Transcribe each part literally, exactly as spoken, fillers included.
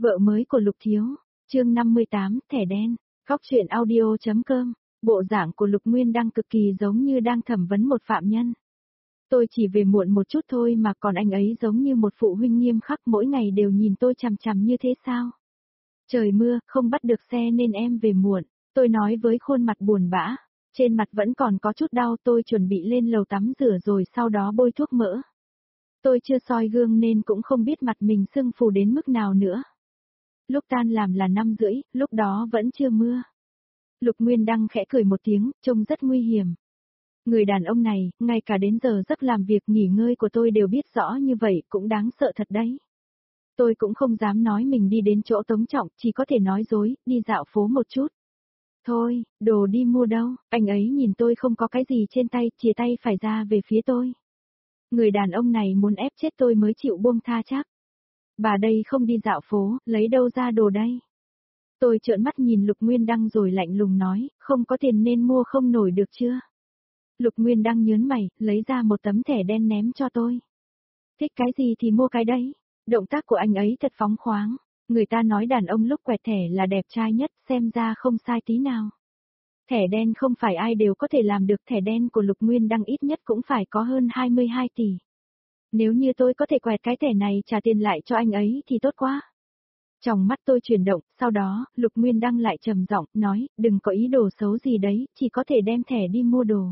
Vợ mới của Lục Thiếu, chương năm mươi tám, thẻ đen, Khóc Chuyện audio.com, bộ dạng của Lục Nguyên Đăng cực kỳ giống như đang thẩm vấn một phạm nhân. Tôi chỉ về muộn một chút thôi mà còn anh ấy giống như một phụ huynh nghiêm khắc mỗi ngày đều nhìn tôi chằm chằm như thế sao? Trời mưa, không bắt được xe nên em về muộn, tôi nói với khuôn mặt buồn bã, trên mặt vẫn còn có chút đau. Tôi chuẩn bị lên lầu tắm rửa rồi sau đó bôi thuốc mỡ. Tôi chưa soi gương nên cũng không biết mặt mình sưng phù đến mức nào nữa. Lúc tan làm là năm rưỡi, lúc đó vẫn chưa mưa. Lục Nguyên Đăng khẽ cười một tiếng, trông rất nguy hiểm. Người đàn ông này, ngay cả đến giờ giấc làm việc nghỉ ngơi của tôi đều biết rõ như vậy, cũng đáng sợ thật đấy. Tôi cũng không dám nói mình đi đến chỗ Tống Trọng, chỉ có thể nói dối, đi dạo phố một chút. Thôi, đồ đi mua đâu, anh ấy nhìn tôi không có cái gì trên tay, chìa tay phải ra về phía tôi. Người đàn ông này muốn ép chết tôi mới chịu buông tha chắc. Bà đây không đi dạo phố, lấy đâu ra đồ đây? Tôi trợn mắt nhìn Lục Nguyên Đăng rồi lạnh lùng nói, không có tiền nên mua không nổi được chưa? Lục Nguyên Đăng nhớn mày, lấy ra một tấm thẻ đen ném cho tôi. Thích cái gì thì mua cái đấy. Động tác của anh ấy thật phóng khoáng. Người ta nói đàn ông lúc quẹt thẻ là đẹp trai nhất, xem ra không sai tí nào. Thẻ đen không phải ai đều có thể làm được, thẻ đen của Lục Nguyên Đăng ít nhất cũng phải có hơn hai mươi hai tỷ. Nếu như tôi có thể quẹt cái thẻ này trả tiền lại cho anh ấy thì tốt quá. Trong mắt tôi chuyển động, sau đó, Lục Nguyên Đăng lại trầm giọng, nói, đừng có ý đồ xấu gì đấy, chỉ có thể đem thẻ đi mua đồ.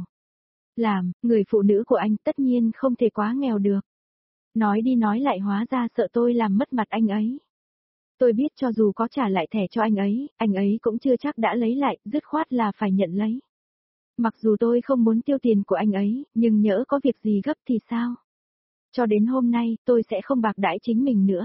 Làm, người phụ nữ của anh tất nhiên không thể quá nghèo được. Nói đi nói lại hóa ra sợ tôi làm mất mặt anh ấy. Tôi biết cho dù có trả lại thẻ cho anh ấy, anh ấy cũng chưa chắc đã lấy lại, dứt khoát là phải nhận lấy. Mặc dù tôi không muốn tiêu tiền của anh ấy, nhưng nhỡ có việc gì gấp thì sao? Cho đến hôm nay, tôi sẽ không bạc đãi chính mình nữa.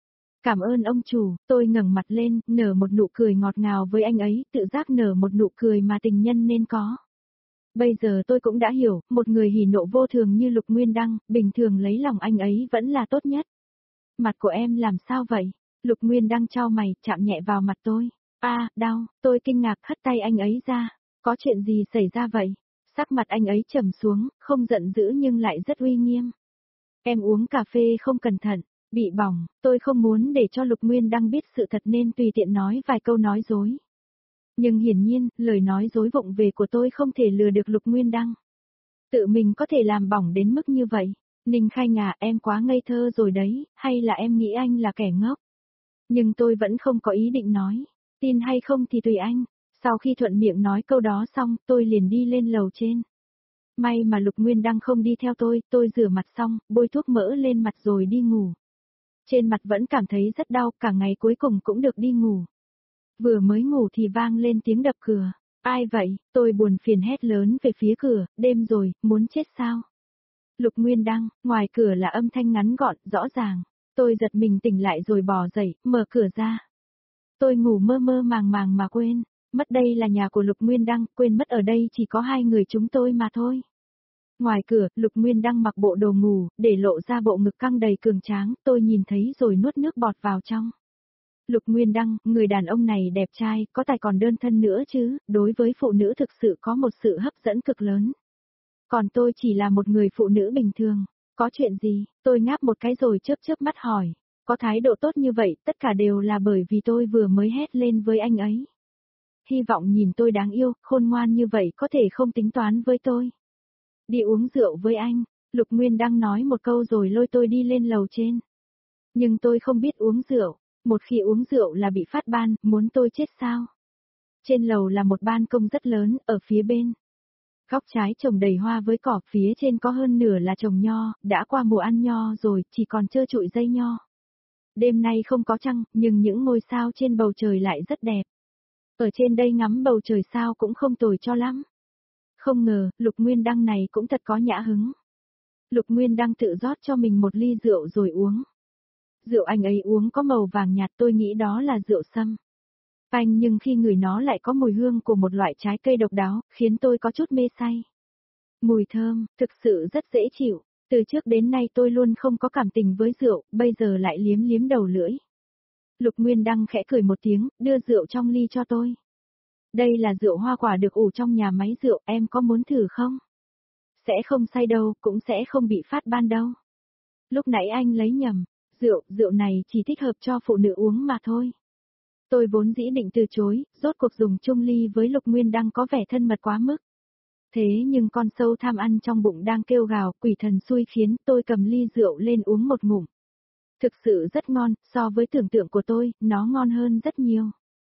Cảm ơn ông chủ, tôi ngẩng mặt lên, nở một nụ cười ngọt ngào với anh ấy, tự giác nở một nụ cười mà tình nhân nên có. Bây giờ tôi cũng đã hiểu, một người hỉ nộ vô thường như Lục Nguyên Đăng, bình thường lấy lòng anh ấy vẫn là tốt nhất. Mặt của em làm sao vậy? Lục Nguyên Đăng chau mày, chạm nhẹ vào mặt tôi. A, à, đau, tôi kinh ngạc hất tay anh ấy ra. Có chuyện gì xảy ra vậy? Sắc mặt anh ấy trầm xuống, không giận dữ nhưng lại rất uy nghiêm. Em uống cà phê không cẩn thận, bị bỏng, tôi không muốn để cho Lục Nguyên Đăng biết sự thật nên tùy tiện nói vài câu nói dối. Nhưng hiển nhiên, lời nói dối vụng về của tôi không thể lừa được Lục Nguyên Đăng. Tự mình có thể làm bỏng đến mức như vậy. Ninh Khai Ngà, em quá ngây thơ rồi đấy, hay là em nghĩ anh là kẻ ngốc? Nhưng tôi vẫn không có ý định nói. Tin hay không thì tùy anh. Sau khi thuận miệng nói câu đó xong, tôi liền đi lên lầu trên. May mà Lục Nguyên Đăng không đi theo tôi, tôi rửa mặt xong, bôi thuốc mỡ lên mặt rồi đi ngủ. Trên mặt vẫn cảm thấy rất đau, cả ngày cuối cùng cũng được đi ngủ. Vừa mới ngủ thì vang lên tiếng đập cửa. Ai vậy? Tôi buồn phiền hét lớn về phía cửa, đêm rồi, muốn chết sao? Lục Nguyên Đăng, ngoài cửa là âm thanh ngắn gọn, rõ ràng. Tôi giật mình tỉnh lại rồi bò dậy, mở cửa ra. Tôi ngủ mơ mơ màng màng mà quên, mất đây là nhà của Lục Nguyên Đăng, quên mất ở đây chỉ có hai người chúng tôi mà thôi. Ngoài cửa, Lục Nguyên Đăng mặc bộ đồ ngủ, để lộ ra bộ ngực căng đầy cường tráng, tôi nhìn thấy rồi nuốt nước bọt vào trong. Lục Nguyên Đăng, người đàn ông này đẹp trai, có tài còn đơn thân nữa chứ, đối với phụ nữ thực sự có một sự hấp dẫn cực lớn. Còn tôi chỉ là một người phụ nữ bình thường. Có chuyện gì? Tôi ngáp một cái rồi chớp chớp mắt hỏi. Có thái độ tốt như vậy, tất cả đều là bởi vì tôi vừa mới hét lên với anh ấy. Hy vọng nhìn tôi đáng yêu, khôn ngoan như vậy có thể không tính toán với tôi. Đi uống rượu với anh, Lục Nguyên Đăng nói một câu rồi lôi tôi đi lên lầu trên. Nhưng tôi không biết uống rượu, một khi uống rượu là bị phát ban, muốn tôi chết sao? Trên lầu là một ban công rất lớn, ở phía bên. Góc trái trồng đầy hoa với cỏ, phía trên có hơn nửa là trồng nho, đã qua mùa ăn nho rồi, chỉ còn trơ trụi dây nho. Đêm nay không có trăng, nhưng những ngôi sao trên bầu trời lại rất đẹp. Ở trên đây ngắm bầu trời sao cũng không tồi cho lắm. Không ngờ, Lục Nguyên Đăng này cũng thật có nhã hứng. Lục Nguyên Đăng tự rót cho mình một ly rượu rồi uống. Rượu anh ấy uống có màu vàng nhạt, tôi nghĩ đó là rượu sâm. Phanh, nhưng khi ngửi nó lại có mùi hương của một loại trái cây độc đáo, khiến tôi có chút mê say. Mùi thơm, thực sự rất dễ chịu. Từ trước đến nay tôi luôn không có cảm tình với rượu, bây giờ lại liếm liếm đầu lưỡi. Lục Nguyên Đăng khẽ cười một tiếng, đưa rượu trong ly cho tôi. Đây là rượu hoa quả được ủ trong nhà máy rượu, em có muốn thử không? Sẽ không say đâu, cũng sẽ không bị phát ban đâu. Lúc nãy anh lấy nhầm, Rượu, rượu này chỉ thích hợp cho phụ nữ uống mà thôi. Tôi vốn dĩ định từ chối, rốt cuộc dùng chung ly với Lục Nguyên Đăng có vẻ thân mật quá mức. Thế nhưng con sâu tham ăn trong bụng đang kêu gào, quỷ thần xui khiến tôi cầm ly rượu lên uống một ngụm. Thực sự rất ngon, so với tưởng tượng của tôi, nó ngon hơn rất nhiều.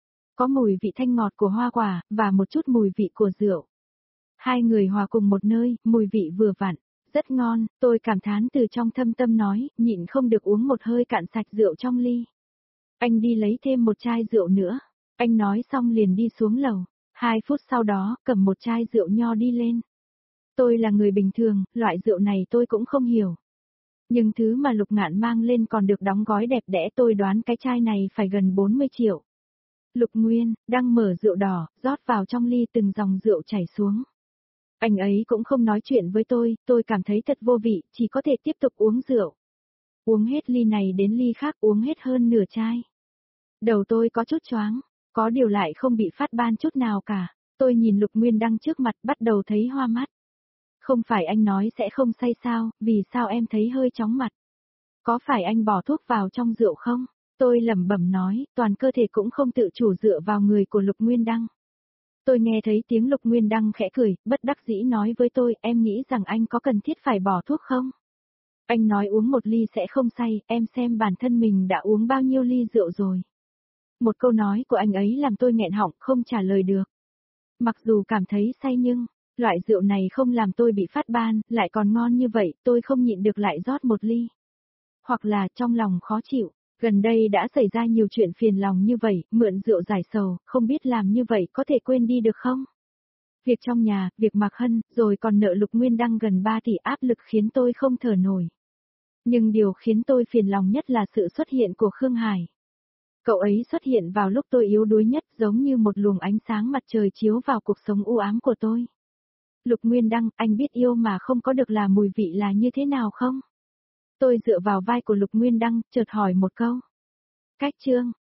Có mùi vị thanh ngọt của hoa quả, và một chút mùi vị của rượu. Hai người hòa cùng một nơi, mùi vị vừa vặn, rất ngon, tôi cảm thán từ trong thâm tâm nói, nhịn không được uống một hơi cạn sạch rượu trong ly. Anh đi lấy thêm một chai rượu nữa. Anh nói xong liền đi xuống lầu. Hai phút sau đó, cầm một chai rượu nho đi lên. Tôi là người bình thường, loại rượu này tôi cũng không hiểu. Nhưng thứ mà Lục Ngạn mang lên còn được đóng gói đẹp đẽ, tôi đoán cái chai này phải gần bốn mươi triệu. Lục Nguyên, đang mở rượu đỏ, rót vào trong ly từng dòng rượu chảy xuống. Anh ấy cũng không nói chuyện với tôi, tôi cảm thấy thật vô vị, chỉ có thể tiếp tục uống rượu. Uống hết ly này đến ly khác, uống hết hơn nửa chai. Đầu tôi có chút choáng, có điều lại không bị phát ban chút nào cả. Tôi nhìn Lục Nguyên Đăng trước mặt bắt đầu thấy hoa mắt. Không phải anh nói sẽ không say sao, vì sao em thấy hơi chóng mặt? Có phải anh bỏ thuốc vào trong rượu không? Tôi lẩm bẩm nói, toàn cơ thể cũng không tự chủ dựa vào người của Lục Nguyên Đăng. Tôi nghe thấy tiếng Lục Nguyên Đăng khẽ cười, bất đắc dĩ nói với tôi, em nghĩ rằng anh có cần thiết phải bỏ thuốc không? Anh nói uống một ly sẽ không say, em xem bản thân mình đã uống bao nhiêu ly rượu rồi. Một câu nói của anh ấy làm tôi nghẹn họng, không trả lời được. Mặc dù cảm thấy say nhưng, loại rượu này không làm tôi bị phát ban, lại còn ngon như vậy, tôi không nhịn được lại rót một ly. Hoặc là trong lòng khó chịu, gần đây đã xảy ra nhiều chuyện phiền lòng như vậy, mượn rượu giải sầu, không biết làm như vậy có thể quên đi được không? Việc trong nhà, việc Mạc Hân, rồi còn nợ Lục Nguyên Đăng gần ba tỷ, áp lực khiến tôi không thở nổi. Nhưng điều khiến tôi phiền lòng nhất là sự xuất hiện của Khương Hải. Cậu ấy xuất hiện vào lúc tôi yếu đuối nhất, giống như một luồng ánh sáng mặt trời chiếu vào cuộc sống u ám của tôi. Lục Nguyên Đăng, anh biết yêu mà không có được là mùi vị là như thế nào không? Tôi dựa vào vai của Lục Nguyên Đăng, chợt hỏi một câu. Cách chương